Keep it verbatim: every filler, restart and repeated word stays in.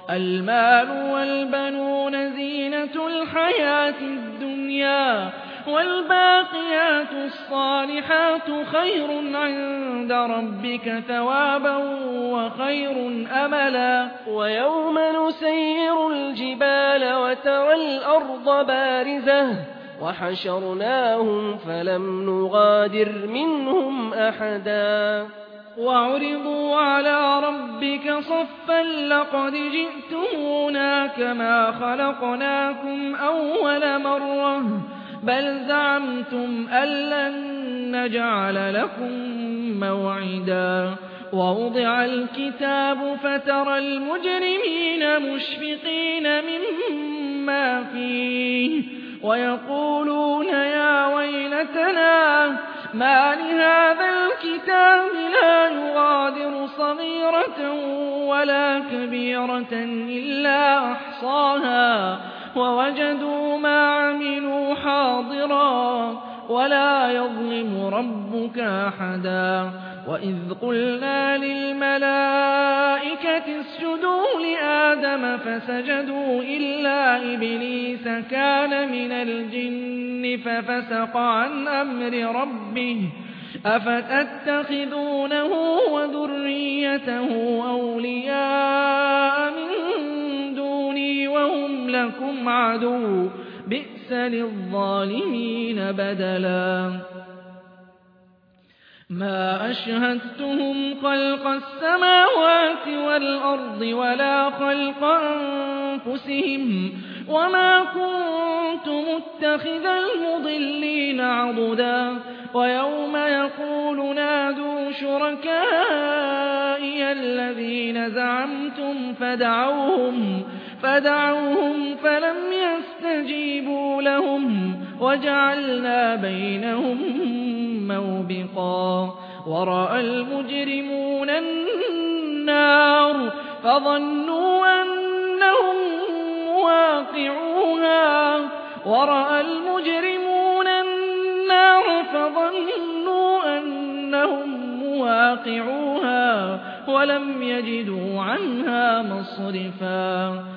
المال والبنون زينة الحياة الدنيا والباقيات الصالحات خير عند ربك ثوابا وخير أملا ويوم نسير الجبال وترى الأرض بارزة وحشرناهم فلم نغادر منهم أحدا وعرضوا على ربك صفا لقد جئتمونا كما خلقناكم أول مرة بل زعمتم أن لن نجعل لكم موعدا ووضع الكتاب فترى المجرمين مشفقين مما فيه ويقولون يا ويلتنا ما لهذا الكتاب لا يغادر صغيرة ولا كبيرة إلا أحصاها ووجدوا ما عملوا حاضرا ولا يظلم ربك أحدا وإذ قلنا للملائكة اسجدوا لآدم فسجدوا إلا إبليس كان من الجن ففسق عن أمر ربه أفتتخذونه وذريته أولياء من دوني وهم لكم عدو بئس للظالمين بدلا ما أشهدتهم خلق السماوات والأرض ولا خلق أنفسهم وما كنت متخذ المضلين عضدا ويوم يقول نادوا شركائي الذين زعمتم فدعوهم فدعوهم فلم يستجيبوا لهم وجعلنا بينهم موبقا ورأى المجرمون النار فظنوا أنهم مواقعوها ورأى المجرمون النار فظنوا أنهم مواقعوها ولم يجدوا عنها مصرفا